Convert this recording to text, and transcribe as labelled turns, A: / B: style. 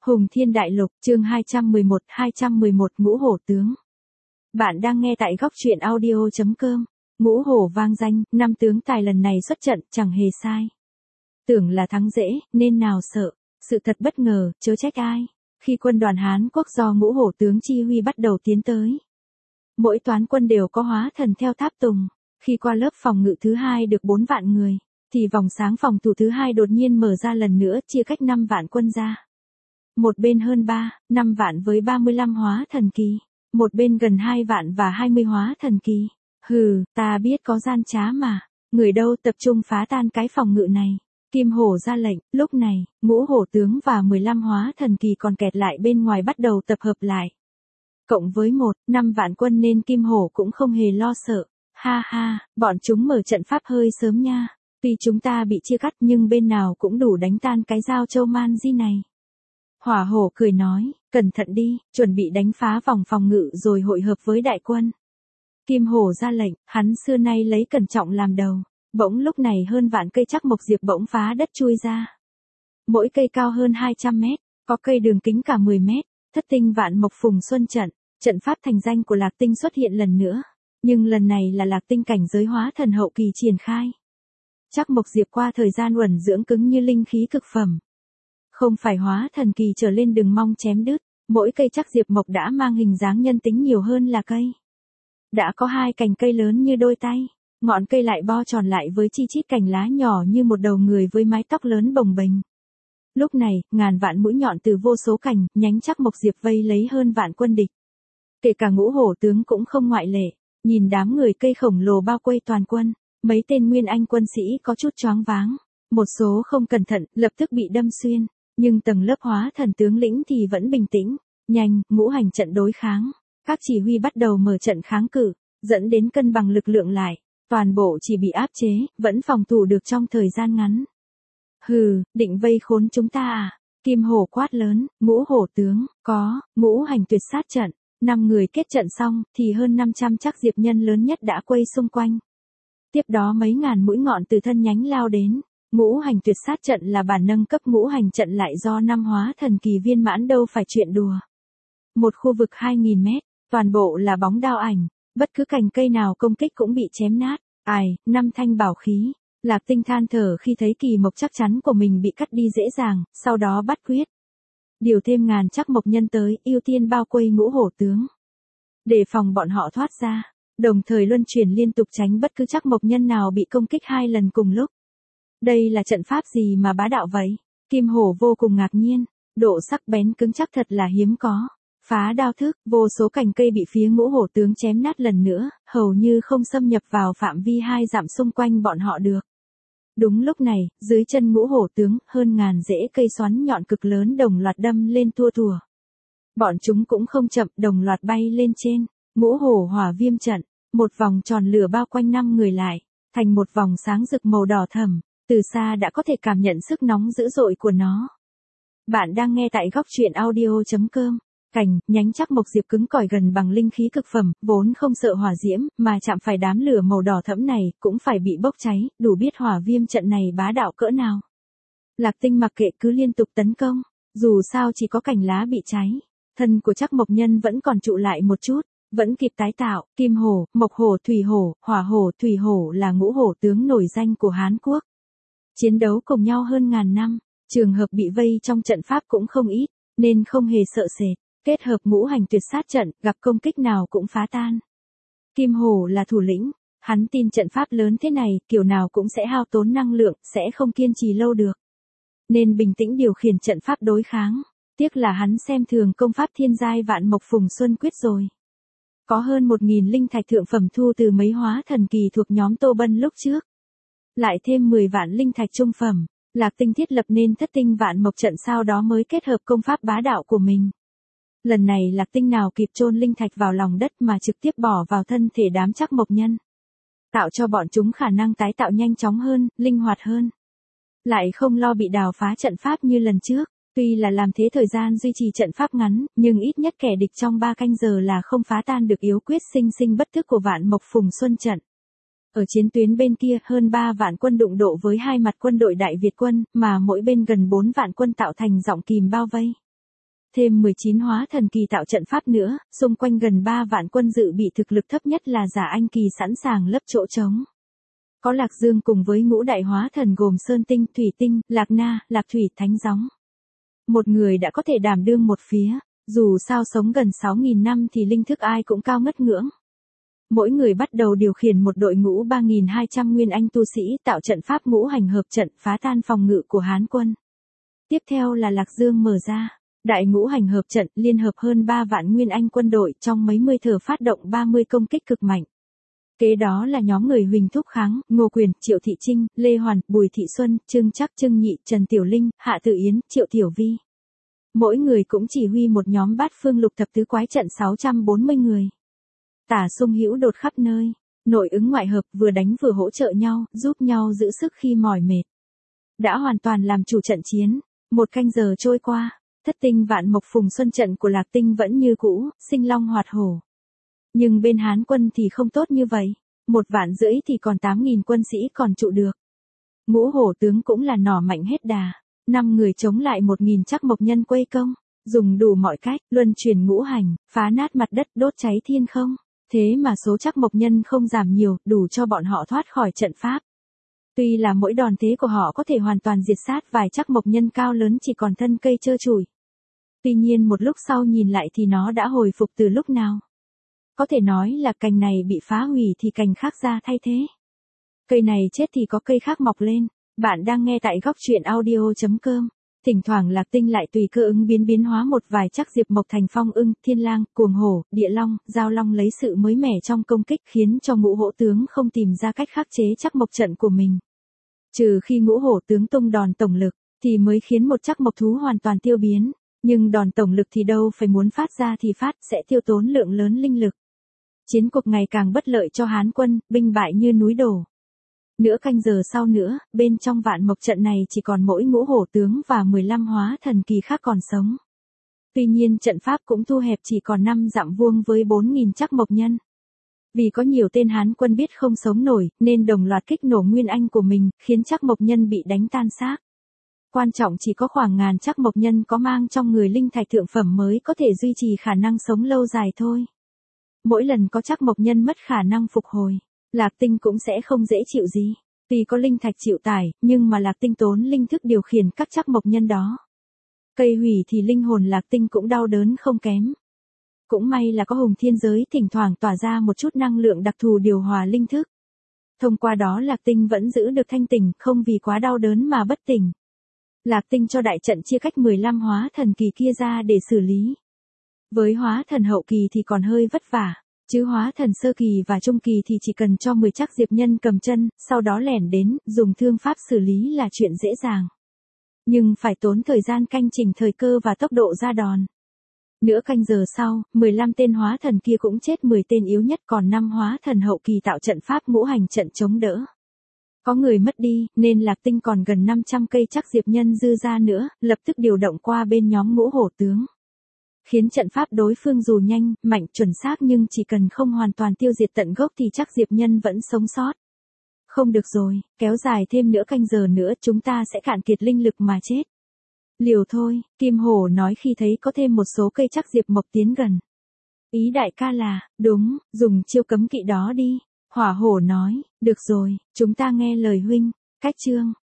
A: Hùng Thiên Đại Lục, chương 211 Ngũ Hổ Tướng. Bạn đang nghe tại góc truyện audio.com. Ngũ Hổ vang danh, năm tướng tài lần này xuất trận, chẳng hề sai. Tưởng là thắng dễ, nên nào sợ. Sự thật bất ngờ, chớ trách ai. Khi quân đoàn Hán Quốc do Ngũ Hổ tướng chi huy bắt đầu tiến tới, mỗi toán quân đều có hóa thần theo tháp tùng. Khi qua lớp phòng ngự thứ hai được 4 vạn người, thì vòng sáng phòng thủ thứ hai đột nhiên mở ra lần nữa, chia cách 5 vạn quân ra. Một bên hơn 5 vạn với 35 hóa thần kỳ, một bên gần 2 vạn và 20 hóa thần kỳ. Hừ, ta biết có gian trá mà, người đâu tập trung phá tan cái phòng ngự này. Kim Hổ ra lệnh, lúc này, Ngũ Hổ tướng và 15 hóa thần kỳ còn kẹt lại bên ngoài bắt đầu tập hợp lại. Cộng với 5 vạn quân nên Kim Hổ cũng không hề lo sợ. Ha ha, bọn chúng mở trận pháp hơi sớm nha. Tuy chúng ta bị chia cắt nhưng bên nào cũng đủ đánh tan cái Giao Châu Man Di này. Hỏa Hổ cười nói, cẩn thận đi, chuẩn bị đánh phá vòng phòng ngự rồi hội hợp với đại quân. Kim Hổ ra lệnh, hắn xưa nay lấy cẩn trọng làm đầu. Bỗng lúc này hơn vạn cây trắc mộc diệp bỗng phá đất chui ra. Mỗi cây cao hơn 200 mét, có cây đường kính cả 10 mét. Thất tinh vạn mộc phùng xuân trận, trận pháp thành danh của Lạc Tinh xuất hiện lần nữa. Nhưng lần này là Lạc Tinh cảnh giới hóa thần hậu kỳ triển khai. Trắc mộc diệp qua thời gian uẩn dưỡng cứng như linh khí cực phẩm. Không phải hóa thần kỳ trở lên đừng mong chém đứt, mỗi cây trắc diệp mộc đã mang hình dáng nhân tính nhiều hơn là cây. Đã có 2 cành cây lớn như đôi tay, ngọn cây lại bo tròn lại với chi chít cành lá nhỏ như một đầu người với mái tóc lớn bồng bềnh. Lúc này, ngàn vạn mũi nhọn từ vô số cành, nhánh trắc mộc diệp vây lấy hơn vạn quân địch. Kể cả Ngũ Hổ tướng cũng không ngoại lệ, nhìn đám người cây khổng lồ bao quây toàn quân, mấy tên nguyên anh quân sĩ có chút choáng váng, một số không cẩn thận, lập tức bị đâm xuyên. Nhưng tầng lớp hóa thần tướng lĩnh thì vẫn bình tĩnh, nhanh, ngũ hành trận đối kháng. Các chỉ huy bắt đầu mở trận kháng cự, dẫn đến cân bằng lực lượng lại. Toàn bộ chỉ bị áp chế, vẫn phòng thủ được trong thời gian ngắn. Hừ, định vây khốn chúng ta à? Kim Hổ quát lớn, Ngũ Hổ tướng, có, ngũ hành tuyệt sát trận. 5 người kết trận xong, thì hơn 500 trắc diệp nhân lớn nhất đã quây xung quanh. Tiếp đó mấy ngàn mũi ngọn từ thân nhánh lao đến. Ngũ hành tuyệt sát trận là bản nâng cấp ngũ hành trận lại do 5 hóa thần kỳ viên mãn đâu phải chuyện đùa. Một khu vực 2000 mét, toàn bộ là bóng đao ảnh, bất cứ cành cây nào công kích cũng bị chém nát. Ai, 5 thanh bảo khí. Lạc Tinh than thở khi thấy kỳ mộc chắc chắn của mình bị cắt đi dễ dàng, sau đó bắt quyết. Điều thêm ngàn trắc mộc nhân tới, ưu tiên bao quây Ngũ Hổ tướng. Để phòng bọn họ thoát ra, đồng thời luân chuyển liên tục tránh bất cứ trắc mộc nhân nào bị công kích 2 lần cùng lúc. Đây là trận pháp gì mà bá đạo vậy? Kim Hổ vô cùng ngạc nhiên, độ sắc bén cứng chắc thật là hiếm có. Phá đao thức, vô số cành cây bị phía Ngũ Hổ tướng chém nát lần nữa, hầu như không xâm nhập vào phạm vi 2 dặm xung quanh bọn họ được. Đúng lúc này, dưới chân Ngũ Hổ tướng, hơn ngàn rễ cây xoắn nhọn cực lớn đồng loạt đâm lên tua tủa. Bọn chúng cũng không chậm, đồng loạt bay lên trên. Ngũ Hổ hỏa viêm trận, một vòng tròn lửa bao quanh 5 người lại, thành một vòng sáng rực màu đỏ thẫm. Từ xa đã có thể cảm nhận sức nóng dữ dội của nó. Bạn đang nghe tại góc truyện audio.com. Cành, nhánh trắc mộc diệp cứng cỏi gần bằng linh khí cực phẩm, vốn không sợ hỏa diễm, mà chạm phải đám lửa màu đỏ thẫm này, cũng phải bị bốc cháy, đủ biết hỏa viêm trận này bá đạo cỡ nào. Lạc Tinh mặc kệ cứ liên tục tấn công, dù sao chỉ có cành lá bị cháy, thân của trắc mộc nhân vẫn còn trụ lại một chút, vẫn kịp tái tạo. Kim Hổ, Mộc Hổ, Thủy Hổ, Hỏa Hổ, Thủy Hổ là Ngũ Hổ tướng nổi danh của Hán Quốc. Chiến đấu cùng nhau hơn ngàn năm, trường hợp bị vây trong trận pháp cũng không ít, nên không hề sợ sệt. Kết hợp ngũ hành tuyệt sát trận, gặp công kích nào cũng phá tan. Kim Hổ là thủ lĩnh, hắn tin trận pháp lớn thế này, kiểu nào cũng sẽ hao tốn năng lượng, sẽ không kiên trì lâu được. Nên bình tĩnh điều khiển trận pháp đối kháng. Tiếc là hắn xem thường công pháp thiên giai vạn mộc phùng xuân quyết rồi. Có hơn 1000 linh thạch thượng phẩm thu từ mấy hóa thần kỳ thuộc nhóm Tô Bân lúc trước. Lại thêm 10 vạn linh thạch trung phẩm, Lạc Tinh thiết lập nên thất tinh vạn mộc trận, sau đó mới kết hợp công pháp bá đạo của mình. Lần này Lạc Tinh nào kịp chôn linh thạch vào lòng đất mà trực tiếp bỏ vào thân thể đám trắc mộc nhân. Tạo cho bọn chúng khả năng tái tạo nhanh chóng hơn, linh hoạt hơn. Lại không lo bị đào phá trận pháp như lần trước. Tuy là làm thế thời gian duy trì trận pháp ngắn, nhưng ít nhất kẻ địch trong 3 canh giờ là không phá tan được yếu quyết sinh sinh bất thức của vạn mộc phùng xuân trận. Ở chiến tuyến bên kia, hơn 3 vạn quân đụng độ với 2 mặt quân đội Đại Việt quân, mà mỗi bên gần 4 vạn quân tạo thành dọng kìm bao vây. Thêm 19 hóa thần kỳ tạo trận pháp nữa, xung quanh gần 3 vạn quân dự bị thực lực thấp nhất là giả anh kỳ sẵn sàng lấp chỗ trống. Có Lạc Dương cùng với ngũ đại hóa thần gồm Sơn Tinh, Thủy Tinh, Lạc Na, Lạc Thủy, Thánh Gióng. Một người đã có thể đảm đương một phía, dù sao sống gần 6.000 năm thì linh thức ai cũng cao ngất ngưỡng. Mỗi người bắt đầu điều khiển một đội ngũ 3.200 nguyên anh tu sĩ tạo trận pháp ngũ hành hợp trận phá tan phòng ngự của Hán quân. Tiếp theo là Lạc Dương mở ra. Đại ngũ hành hợp trận liên hợp hơn 3 vạn nguyên anh quân đội trong mấy mươi thở phát động 30 công kích cực mạnh. Kế đó là nhóm người Huỳnh Thúc Kháng, Ngô Quyền, Triệu Thị Trinh, Lê Hoàn, Bùi Thị Xuân, Trương Trắc, Trương Nhị, Trần Tiểu Linh, Hạ Tự Yến, Triệu Tiểu Vi. Mỗi người cũng chỉ huy một nhóm bát phương lục thập tứ quái trận 640 người. Tả Sung Hữu đột khắp nơi, nội ứng ngoại hợp vừa đánh vừa hỗ trợ nhau, giúp nhau giữ sức khi mỏi mệt. Đã hoàn toàn làm chủ trận chiến, 1 canh giờ trôi qua. Thất tinh vạn mộc phùng xuân trận của Lạc Tinh vẫn như cũ, sinh long hoạt hổ. Nhưng bên Hán quân thì không tốt như vậy, 1,5 vạn thì còn 8.000 quân sĩ còn trụ được. Ngũ hổ tướng cũng là nỏ mạnh hết đà, 5 người chống lại 1.000 chắc mộc nhân quây công, dùng đủ mọi cách, luân chuyển ngũ hành, phá nát mặt đất đốt cháy thiên không. Thế mà số chắc mộc nhân không giảm nhiều, đủ cho bọn họ thoát khỏi trận pháp. Tuy là mỗi đòn thế của họ có thể hoàn toàn diệt sát vài chắc mộc nhân cao lớn chỉ còn thân cây trơ trụi. Tuy nhiên một lúc sau nhìn lại thì nó đã hồi phục từ lúc nào. Có thể nói là cành này bị phá hủy thì cành khác ra thay thế. Cây này chết thì có cây khác mọc lên. Bạn đang nghe tại góc truyện audio.com. Thỉnh thoảng Lạc Tinh lại tùy cơ ứng biến hóa một vài chắc diệp mộc thành phong ưng, thiên lang, cuồng hổ, địa long, giao long lấy sự mới mẻ trong công kích khiến cho ngũ hổ tướng không tìm ra cách khắc chế chắc mộc trận của mình. Trừ khi ngũ hổ tướng tung đòn tổng lực, thì mới khiến một chắc mộc thú hoàn toàn tiêu biến. Nhưng đòn tổng lực thì đâu phải muốn phát ra thì phát, sẽ tiêu tốn lượng lớn linh lực. Chiến cuộc ngày càng bất lợi cho Hán quân, binh bại như núi đổ. Nửa canh giờ sau nữa, bên trong vạn mộc trận này chỉ còn mỗi ngũ hổ tướng và 15 hóa thần kỳ khác còn sống. Tuy nhiên trận pháp cũng thu hẹp chỉ còn 5 dặm vuông với 4.000 chắc mộc nhân. Vì có nhiều tên Hán quân biết không sống nổi, nên đồng loạt kích nổ nguyên anh của mình, khiến chắc mộc nhân bị đánh tan xác. Quan trọng chỉ có khoảng ngàn chắc mộc nhân có mang trong người linh thạch thượng phẩm mới có thể duy trì khả năng sống lâu dài thôi. Mỗi lần có chắc mộc nhân mất khả năng phục hồi, Lạc Tinh cũng sẽ không dễ chịu gì. Tuy có linh thạch chịu tải, nhưng mà Lạc Tinh tốn linh thức điều khiển các chắc mộc nhân đó. Cây hủy thì linh hồn Lạc Tinh cũng đau đớn không kém. Cũng may là có hùng thiên giới thỉnh thoảng tỏa ra một chút năng lượng đặc thù điều hòa linh thức. Thông qua đó Lạc Tinh vẫn giữ được thanh tỉnh, không vì quá đau đớn mà bất tỉnh. Lạc Tinh cho đại trận chia cách 15 hóa thần kỳ kia ra để xử lý. Với hóa thần hậu kỳ thì còn hơi vất vả, chứ hóa thần sơ kỳ và trung kỳ thì chỉ cần cho 10 chắc diệp nhân cầm chân, sau đó lẻn đến, dùng thương pháp xử lý là chuyện dễ dàng. Nhưng phải tốn thời gian canh chỉnh thời cơ và tốc độ ra đòn. Nửa canh giờ sau, 15 tên hóa thần kia cũng chết 10 tên yếu nhất, còn 5 hóa thần hậu kỳ tạo trận pháp ngũ hành trận chống đỡ. Có người mất đi, nên Lạc Tinh còn gần 500 cây chắc diệp nhân dư ra nữa, lập tức điều động qua bên nhóm ngũ hổ tướng. Khiến trận pháp đối phương dù nhanh, mạnh, chuẩn xác nhưng chỉ cần không hoàn toàn tiêu diệt tận gốc thì chắc diệp nhân vẫn sống sót. Không được rồi, kéo dài thêm nửa canh giờ nữa chúng ta sẽ cạn kiệt linh lực mà chết. Liều thôi, Kim Hổ nói khi thấy có thêm một số cây chắc diệp mộc tiến gần. Ý đại ca là, đúng, dùng chiêu cấm kỵ đó đi. Hỏa Hổ nói, được rồi, chúng ta nghe lời huynh. Cách chương